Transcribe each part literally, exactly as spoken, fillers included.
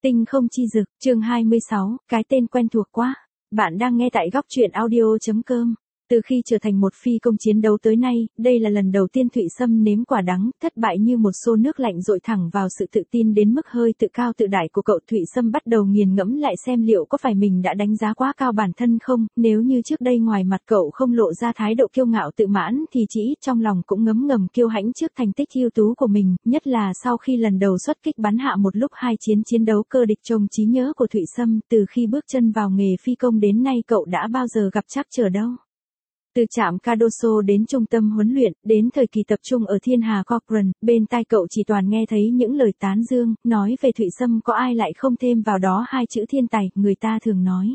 Tinh không chi dực, chương hai mươi sáu, cái tên quen thuộc quá. Bạn đang nghe tại góc truyện audio.com. Từ khi trở thành một phi công chiến đấu tới nay, đây là lần đầu tiên Thụy Sâm nếm quả đắng, thất bại như một xô nước lạnh dội thẳng vào sự tự tin đến mức hơi tự cao tự đại của cậu. Thụy Sâm bắt đầu nghiền ngẫm lại xem liệu có phải mình đã đánh giá quá cao bản thân không. Nếu như trước đây ngoài mặt cậu không lộ ra thái độ kiêu ngạo tự mãn thì chỉ ít trong lòng cũng ngấm ngầm kiêu hãnh trước thành tích ưu tú của mình, nhất là sau khi lần đầu xuất kích bắn hạ một lúc hai chiến chiến đấu cơ địch trong trí nhớ của Thụy Sâm. Từ khi bước chân vào nghề phi công đến nay cậu đã bao giờ gặp trắc trở đâu. Từ trạm Cardoso đến trung tâm huấn luyện, đến thời kỳ tập trung ở Thiên Hà Cochrane, bên tai cậu chỉ toàn nghe thấy những lời tán dương, nói về Thụy Sâm có ai lại không thêm vào đó hai chữ thiên tài, người ta thường nói.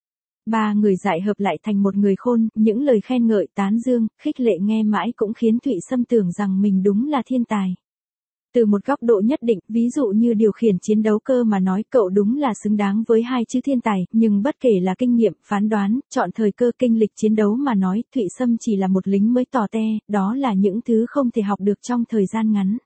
Ba người giải hợp lại thành một người khôn, những lời khen ngợi tán dương, khích lệ nghe mãi cũng khiến Thụy Sâm tưởng rằng mình đúng là thiên tài. Từ một góc độ nhất định, ví dụ như điều khiển chiến đấu cơ mà nói cậu đúng là xứng đáng với hai chữ thiên tài, nhưng bất kể là kinh nghiệm, phán đoán, chọn thời cơ, kinh lịch chiến đấu mà nói, Thụy Sâm chỉ là một lính mới tò te, đó là những thứ không thể học được trong thời gian ngắn.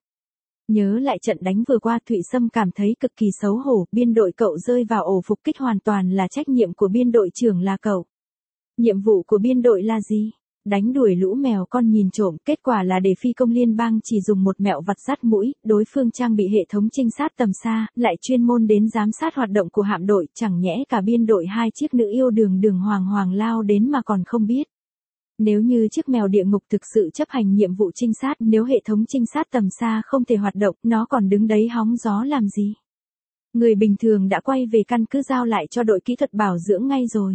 Nhớ lại trận đánh vừa qua, Thụy Sâm cảm thấy cực kỳ xấu hổ, biên đội cậu rơi vào ổ phục kích hoàn toàn là trách nhiệm của biên đội trưởng là cậu. Nhiệm vụ của biên đội là gì? Đánh đuổi lũ mèo con nhìn trộm, kết quả là để phi công liên bang chỉ dùng một mẹo vặt dắt mũi, đối phương trang bị hệ thống trinh sát tầm xa, lại chuyên môn đến giám sát hoạt động của hạm đội, chẳng nhẽ cả biên đội hai chiếc nữ yêu đường đường hoàng hoàng lao đến mà còn không biết. Nếu như chiếc mèo địa ngục thực sự chấp hành nhiệm vụ trinh sát, nếu hệ thống trinh sát tầm xa không thể hoạt động, nó còn đứng đấy hóng gió làm gì? Người bình thường đã quay về căn cứ giao lại cho đội kỹ thuật bảo dưỡng ngay rồi.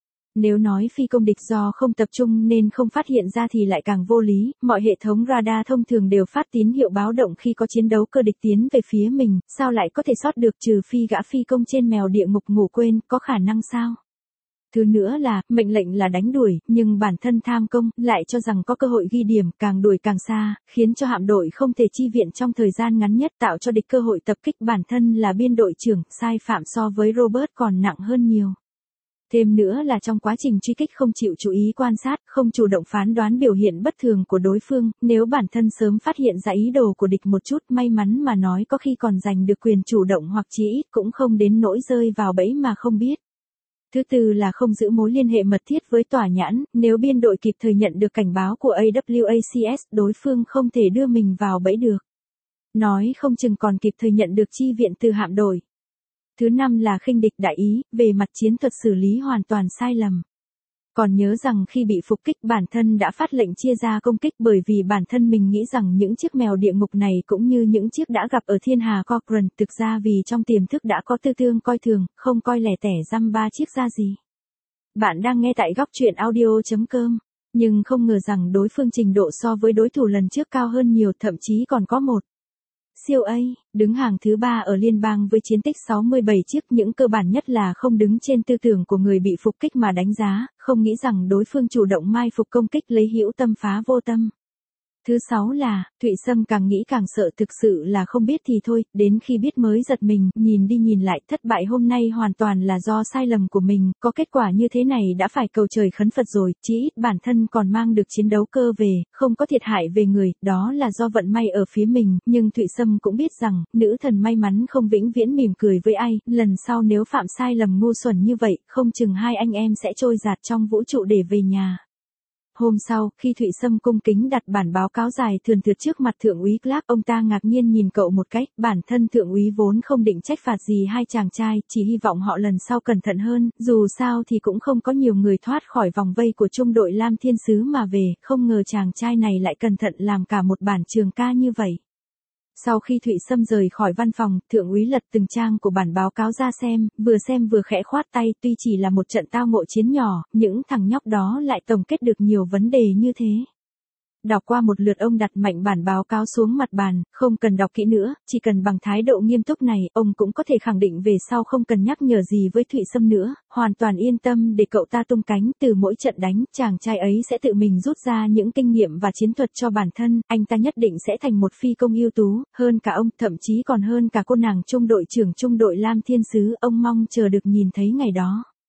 Nếu nói phi công địch do không tập trung nên không phát hiện ra thì lại càng vô lý, mọi hệ thống radar thông thường đều phát tín hiệu báo động khi có chiến đấu cơ địch tiến về phía mình, sao lại có thể sót được, trừ phi gã phi công trên mèo địa ngục ngủ quên, có khả năng sao? Thứ nữa là, mệnh lệnh là đánh đuổi, nhưng bản thân tham công, lại cho rằng có cơ hội ghi điểm, càng đuổi càng xa, khiến cho hạm đội không thể chi viện trong thời gian ngắn nhất, tạo cho địch cơ hội tập kích. Bản thân là biên đội trưởng, sai phạm so với Robert còn nặng hơn nhiều. Thêm nữa là trong quá trình truy kích không chịu chú ý quan sát, không chủ động phán đoán biểu hiện bất thường của đối phương, nếu bản thân sớm phát hiện ra ý đồ của địch một chút, may mắn mà nói có khi còn giành được quyền chủ động hoặc chí ít cũng không đến nỗi rơi vào bẫy mà không biết. Thứ tư là không giữ mối liên hệ mật thiết với tòa nhãn, nếu biên đội kịp thời nhận được cảnh báo của a vê a xê ét, đối phương không thể đưa mình vào bẫy được. Nói không chừng còn kịp thời nhận được chi viện từ hạm đội. Thứ năm là khinh địch đại ý, về mặt chiến thuật xử lý hoàn toàn sai lầm. Còn nhớ rằng khi bị phục kích bản thân đã phát lệnh chia ra công kích bởi vì bản thân mình nghĩ rằng những chiếc mèo địa ngục này cũng như những chiếc đã gặp ở Thiên Hà Cochrane, thực ra vì trong tiềm thức đã có tư thương coi thường, không coi lẻ tẻ dăm ba chiếc ra gì. Bạn đang nghe tại góc truyện audio.com, nhưng không ngờ rằng đối phương trình độ so với đối thủ lần trước cao hơn nhiều, thậm chí còn có một. Siêu A, đứng hàng thứ ba ở liên bang với chiến tích sáu mươi bảy chiếc, những cơ bản nhất là không đứng trên tư tưởng của người bị phục kích mà đánh giá, không nghĩ rằng đối phương chủ động mai phục công kích lấy hữu tâm phá vô tâm. Thứ sáu là, Thụy Sâm càng nghĩ càng sợ, thực sự là không biết thì thôi, đến khi biết mới giật mình, nhìn đi nhìn lại, thất bại hôm nay hoàn toàn là do sai lầm của mình, có kết quả như thế này đã phải cầu trời khấn Phật rồi, chí ít bản thân còn mang được chiến đấu cơ về, không có thiệt hại về người, đó là do vận may ở phía mình, nhưng Thụy Sâm cũng biết rằng, nữ thần may mắn không vĩnh viễn mỉm cười với ai, lần sau nếu phạm sai lầm ngu xuẩn như vậy, không chừng hai anh em sẽ trôi dạt trong vũ trụ để về nhà. Hôm sau, khi Thụy Sâm cung kính đặt bản báo cáo dài thườn thượt trước mặt thượng úy Clark, ông ta ngạc nhiên nhìn cậu một cái, bản thân thượng úy vốn không định trách phạt gì hai chàng trai, chỉ hy vọng họ lần sau cẩn thận hơn, dù sao thì cũng không có nhiều người thoát khỏi vòng vây của trung đội Lam Thiên Sứ mà về, không ngờ chàng trai này lại cẩn thận làm cả một bản trường ca như vậy. Sau khi Thụy Sâm rời khỏi văn phòng, thượng úy lật từng trang của bản báo cáo ra xem, vừa xem vừa khẽ khoát tay, tuy chỉ là một trận tao ngộ chiến nhỏ, những thằng nhóc đó lại tổng kết được nhiều vấn đề như thế. Đọc qua một lượt ông đặt mạnh bản báo cáo xuống mặt bàn, không cần đọc kỹ nữa, chỉ cần bằng thái độ nghiêm túc này, ông cũng có thể khẳng định về sau không cần nhắc nhở gì với Thụy Sâm nữa, hoàn toàn yên tâm để cậu ta tung cánh, từ mỗi trận đánh, chàng trai ấy sẽ tự mình rút ra những kinh nghiệm và chiến thuật cho bản thân, anh ta nhất định sẽ thành một phi công ưu tú, hơn cả ông, thậm chí còn hơn cả cô nàng trung đội trưởng trung đội Lam Thiên Sứ, ông mong chờ được nhìn thấy ngày đó.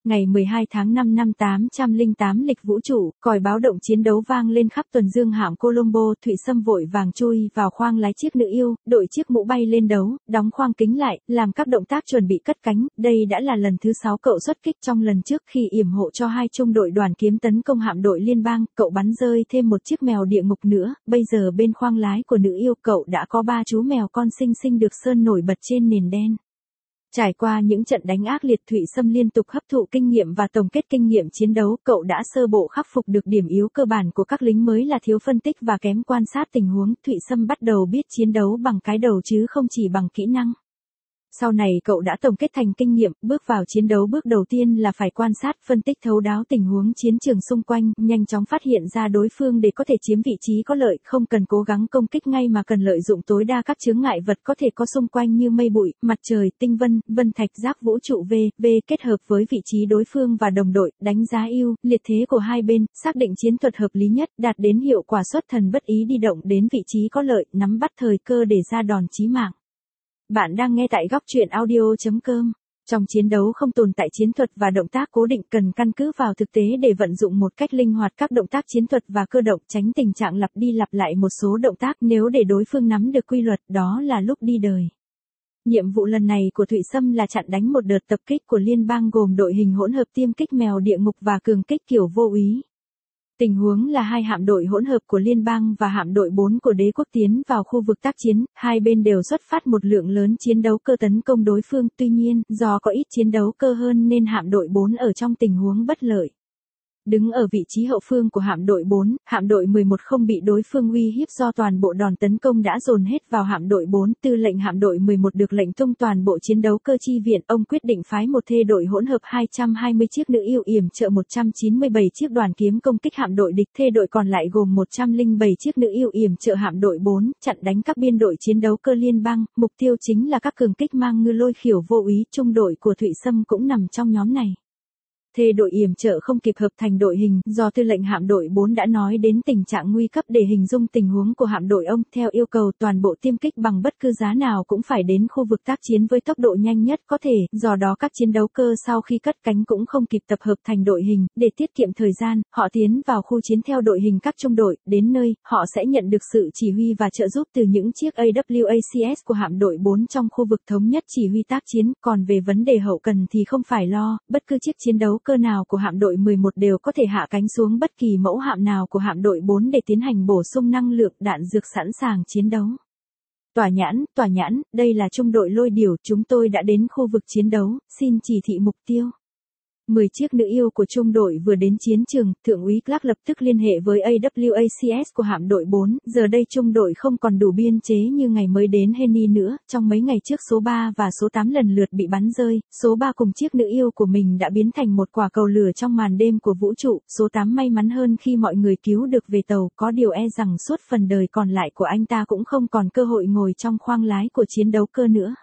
Ngày mười hai tháng năm năm tám trăm lẻ tám lịch vũ trụ, còi báo động chiến đấu vang lên khắp tuần dương hạm Colombo, Thụy Sâm vội vàng chui vào khoang lái chiếc nữ yêu, đội chiếc mũ bay lên đấu, đóng khoang kính lại, làm các động tác chuẩn bị cất cánh. Đây đã là lần thứ sáu cậu xuất kích trong lần trước khi yểm hộ cho hai trung đội đoàn kiếm tấn công hạm đội liên bang, cậu bắn rơi thêm một chiếc mèo địa ngục nữa. Bây giờ bên khoang lái của nữ yêu cậu đã có ba chú mèo con xinh xinh được sơn nổi bật trên nền đen. Trải qua những trận đánh ác liệt, Thụy Sâm liên tục hấp thụ kinh nghiệm và tổng kết kinh nghiệm chiến đấu, cậu đã sơ bộ khắc phục được điểm yếu cơ bản của các lính mới là thiếu phân tích và kém quan sát tình huống. Thụy Sâm bắt đầu biết chiến đấu bằng cái đầu chứ không chỉ bằng kỹ năng. Sau này cậu đã tổng kết thành kinh nghiệm, bước vào chiến đấu bước đầu tiên là phải quan sát, phân tích thấu đáo tình huống chiến trường xung quanh, nhanh chóng phát hiện ra đối phương để có thể chiếm vị trí có lợi, không cần cố gắng công kích ngay mà cần lợi dụng tối đa các chướng ngại vật có thể có xung quanh như mây bụi, mặt trời, tinh vân, vân thạch, giáp vũ trụ v, v kết hợp với vị trí đối phương và đồng đội, đánh giá ưu, liệt thế của hai bên, xác định chiến thuật hợp lý nhất, đạt đến hiệu quả xuất thần bất ý đi động đến vị trí có lợi, nắm bắt thời cơ để ra đòn chí mạng. Bạn đang nghe tại góc truyện audio chấm com. Trong chiến đấu không tồn tại chiến thuật và động tác cố định, cần căn cứ vào thực tế để vận dụng một cách linh hoạt các động tác chiến thuật và cơ động, tránh tình trạng lặp đi lặp lại một số động tác. Nếu để đối phương nắm được quy luật, đó là lúc đi đời. Nhiệm vụ lần này của Thụy Sâm là chặn đánh một đợt tập kích của liên bang gồm đội hình hỗn hợp tiêm kích mèo địa ngục và cường kích kiểu vô úy. Tình huống là hai hạm đội hỗn hợp của liên bang và hạm đội bốn của đế quốc tiến vào khu vực tác chiến, hai bên đều xuất phát một lượng lớn chiến đấu cơ tấn công đối phương, tuy nhiên, do có ít chiến đấu cơ hơn nên hạm đội bốn ở trong tình huống bất lợi. Đứng ở vị trí hậu phương của hạm đội bốn, hạm đội mười một không bị đối phương uy hiếp do toàn bộ đòn tấn công đã dồn hết vào hạm đội bốn. Tư lệnh hạm đội mười một được lệnh tung toàn bộ chiến đấu cơ chi viện, ông quyết định phái một thê đội hỗn hợp hai trăm hai mươi chiếc nữ yêu yểm trợ một trăm chín mươi bảy chiếc đoàn kiếm công kích hạm đội địch. Thê đội còn lại gồm một trăm lẻ bảy chiếc nữ yêu yểm trợ hạm đội bốn, chặn đánh các biên đội chiến đấu cơ liên bang, mục tiêu chính là các cường kích mang ngư lôi khiểu vô úy. Trung đội của Thụy Sâm cũng nằm trong nhóm này. Thê đội yểm trợ không kịp hợp thành đội hình, do tư lệnh hạm đội bốn đã nói đến tình trạng nguy cấp để hình dung tình huống của hạm đội ông. Theo yêu cầu, toàn bộ tiêm kích bằng bất cứ giá nào cũng phải đến khu vực tác chiến với tốc độ nhanh nhất có thể, do đó các chiến đấu cơ sau khi cất cánh cũng không kịp tập hợp thành đội hình. Để tiết kiệm thời gian, họ tiến vào khu chiến theo đội hình các trung đội, đến nơi, họ sẽ nhận được sự chỉ huy và trợ giúp từ những chiếc a vê a xê ét của hạm đội bốn trong khu vực thống nhất chỉ huy tác chiến. Còn về vấn đề hậu cần thì không phải lo, bất cứ chiếc chiến đấu cơ nào của hạm đội mười một đều có thể hạ cánh xuống bất kỳ mẫu hạm nào của hạm đội bốn để tiến hành bổ sung năng lượng đạn dược sẵn sàng chiến đấu. Tỏa nhãn, tỏa nhãn, đây là trung đội lôi điểu, chúng tôi đã đến khu vực chiến đấu, xin chỉ thị mục tiêu. mười chiếc nữ yêu của trung đội vừa đến chiến trường, Thượng úy Clark lập tức liên hệ với a vê a xê ét của hạm đội bốn, giờ đây trung đội không còn đủ biên chế như ngày mới đến Henny nữa, trong mấy ngày trước số ba và số tám lần lượt bị bắn rơi, số ba cùng chiếc nữ yêu của mình đã biến thành một quả cầu lửa trong màn đêm của vũ trụ, số tám may mắn hơn khi mọi người cứu được về tàu, có điều e rằng suốt phần đời còn lại của anh ta cũng không còn cơ hội ngồi trong khoang lái của chiến đấu cơ nữa.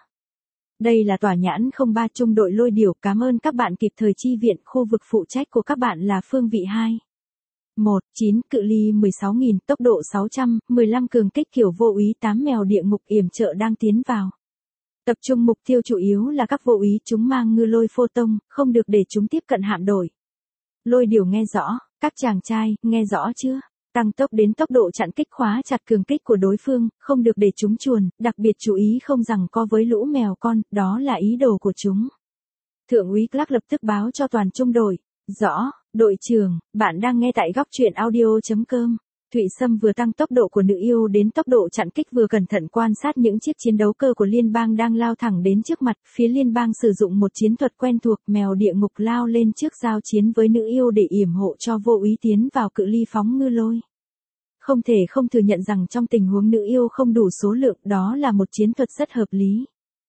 Đây là tỏa nhãn không ba trung đội lôi điểu, cảm ơn các bạn kịp thời chi viện, khu vực phụ trách của các bạn là phương vị hai. một, chín, cự ly mười sáu nghìn, tốc độ sáu trăm, mười lăm cường kích kiểu vô úy tám mèo địa ngục yểm trợ đang tiến vào. Tập trung mục tiêu chủ yếu là các vô úy, chúng mang ngư lôi phô tông, không được để chúng tiếp cận hạm đội. Lôi điểu nghe rõ, các chàng trai, nghe rõ chưa? Tăng tốc đến tốc độ chặn kích khóa chặt cường kích của đối phương, không được để chúng chuồn, đặc biệt chú ý không giằng co với lũ mèo con, đó là ý đồ của chúng. Thượng úy Clark lập tức báo cho toàn trung đội. Rõ, đội trưởng, bạn đang nghe tại góc truyện audio chấm com. Thụy Sâm vừa tăng tốc độ của nữ yêu đến tốc độ chặn kích vừa cẩn thận quan sát những chiếc chiến đấu cơ của liên bang đang lao thẳng đến trước mặt. Phía liên bang sử dụng một chiến thuật quen thuộc, mèo địa ngục lao lên trước giao chiến với nữ yêu để yểm hộ cho vô úy tiến vào cự ly phóng ngư lôi. Không thể không thừa nhận rằng trong tình huống nữ yêu không đủ số lượng, đó là một chiến thuật rất hợp lý.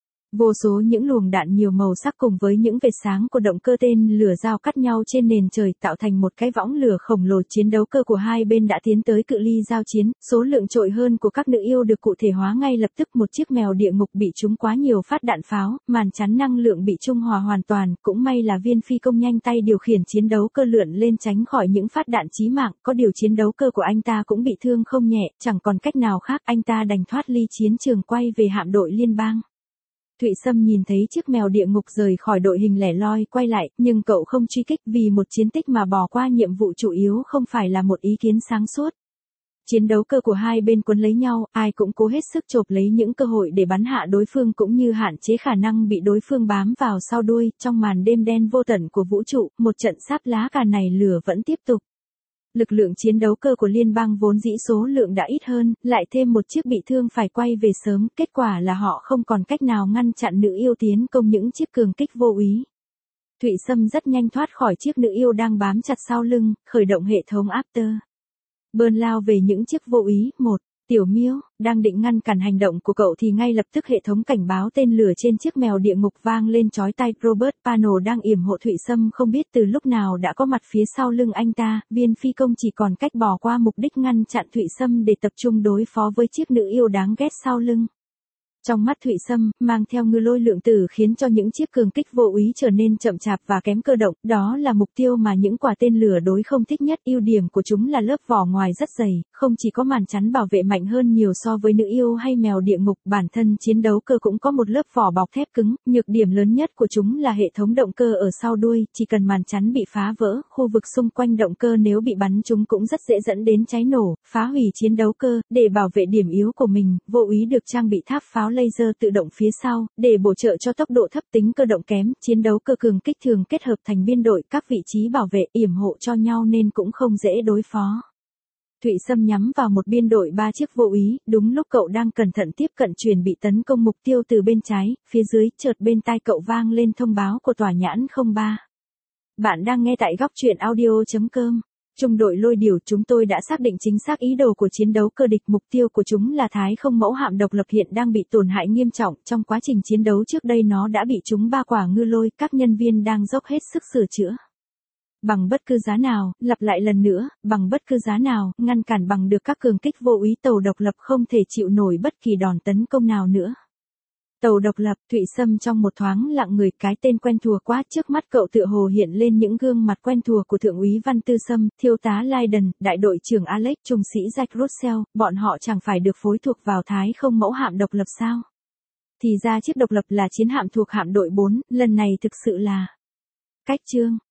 Vô số những luồng đạn nhiều màu sắc cùng với những vệt sáng của động cơ tên lửa giao cắt nhau trên nền trời tạo thành một cái võng lửa khổng lồ. Chiến đấu cơ của hai bên đã tiến tới cự ly giao chiến, số lượng trội hơn của các nữ yêu được cụ thể hóa ngay lập tức. Một chiếc mèo địa ngục bị trúng quá nhiều phát đạn pháo, màn chắn năng lượng bị trung hòa hoàn toàn, cũng may là viên phi công nhanh tay điều khiển chiến đấu cơ lượn lên tránh khỏi những phát đạn chí mạng, có điều chiến đấu cơ của anh ta cũng bị thương không nhẹ, chẳng còn cách nào khác, anh ta đành thoát ly chiến trường quay về hạm đội liên bang. Thụy Sâm nhìn thấy chiếc mèo địa ngục rời khỏi đội hình lẻ loi quay lại, nhưng cậu không truy kích vì một chiến tích mà bỏ qua nhiệm vụ chủ yếu không phải là một ý kiến sáng suốt. Chiến đấu cơ của hai bên quấn lấy nhau, ai cũng cố hết sức chộp lấy những cơ hội để bắn hạ đối phương cũng như hạn chế khả năng bị đối phương bám vào sau đuôi. Trong màn đêm đen vô tận của vũ trụ, một trận sáp lá cà này lửa vẫn tiếp tục. Lực lượng chiến đấu cơ của liên bang vốn dĩ số lượng đã ít hơn, lại thêm một chiếc bị thương phải quay về sớm, kết quả là họ không còn cách nào ngăn chặn nữ yêu tiến công những chiếc cường kích vô úy. Thụy Sâm rất nhanh thoát khỏi chiếc nữ yêu đang bám chặt sau lưng, khởi động hệ thống After Burn lao về những chiếc vô úy. Một, Tiểu Miêu, đang định ngăn cản hành động của cậu thì ngay lập tức hệ thống cảnh báo tên lửa trên chiếc mèo địa ngục vang lên chói tai. Robert Pano đang yểm hộ Thụy Sâm không biết từ lúc nào đã có mặt phía sau lưng anh ta, viên phi công chỉ còn cách bỏ qua mục đích ngăn chặn Thụy Sâm để tập trung đối phó với chiếc nữ yêu đáng ghét sau lưng. Trong mắt Thụy Sâm, mang theo ngư lôi lượng tử khiến cho những chiếc cường kích vô úy trở nên chậm chạp và kém cơ động, đó là mục tiêu mà những quả tên lửa đối không thích nhất. Ưu điểm của chúng là lớp vỏ ngoài rất dày, không chỉ có màn chắn bảo vệ mạnh hơn nhiều so với nữ yêu hay mèo địa ngục, bản thân chiến đấu cơ cũng có một lớp vỏ bọc thép cứng, nhược điểm lớn nhất của chúng là hệ thống động cơ ở sau đuôi, chỉ cần màn chắn bị phá vỡ, khu vực xung quanh động cơ nếu bị bắn trúng cũng rất dễ dẫn đến cháy nổ, phá hủy chiến đấu cơ. Để bảo vệ điểm yếu của mình, vô úy được trang bị tháp pháo laser tự động phía sau, để bổ trợ cho tốc độ thấp tính cơ động kém. Chiến đấu cơ cường kích thường kết hợp thành biên đội, các vị trí bảo vệ yểm hộ cho nhau nên cũng không dễ đối phó. Thụy Sâm nhắm vào một biên đội ba chiếc vô úy, đúng lúc cậu đang cẩn thận tiếp cận chuẩn bị tấn công mục tiêu từ bên trái, phía dưới, chợt bên tai cậu vang lên thông báo của tòa nhãn không ba. Bạn đang nghe tại góc truyện audio chấm com. Trung đội Lôi Điểu, chúng tôi đã xác định chính xác ý đồ của chiến đấu cơ địch. Mục tiêu của chúng là Thái không mẫu hạm độc lập hiện đang bị tổn hại nghiêm trọng. Trong quá trình chiến đấu trước đây nó đã bị trúng ba quả ngư lôi, các nhân viên đang dốc hết sức sửa chữa. Bằng bất cứ giá nào, lặp lại lần nữa, bằng bất cứ giá nào, ngăn cản bằng được các cường kích vô úy. Tàu độc lập không thể chịu nổi bất kỳ đòn tấn công nào nữa. Tàu độc lập. Thụy Sâm trong một thoáng lặng người, cái tên quen thuộc quá. Trước mắt cậu tựa hồ hiện lên những gương mặt quen thuộc của Thượng úy Văn Tư Sâm, Thiếu tá Lydon, Đại đội trưởng Alex, Trung sĩ Jack Russell. Bọn họ chẳng phải được phối thuộc vào Thái không mẫu hạm độc lập sao? Thì ra chiếc độc lập là chiến hạm thuộc hạm đội bốn, lần này thực sự là cách chương.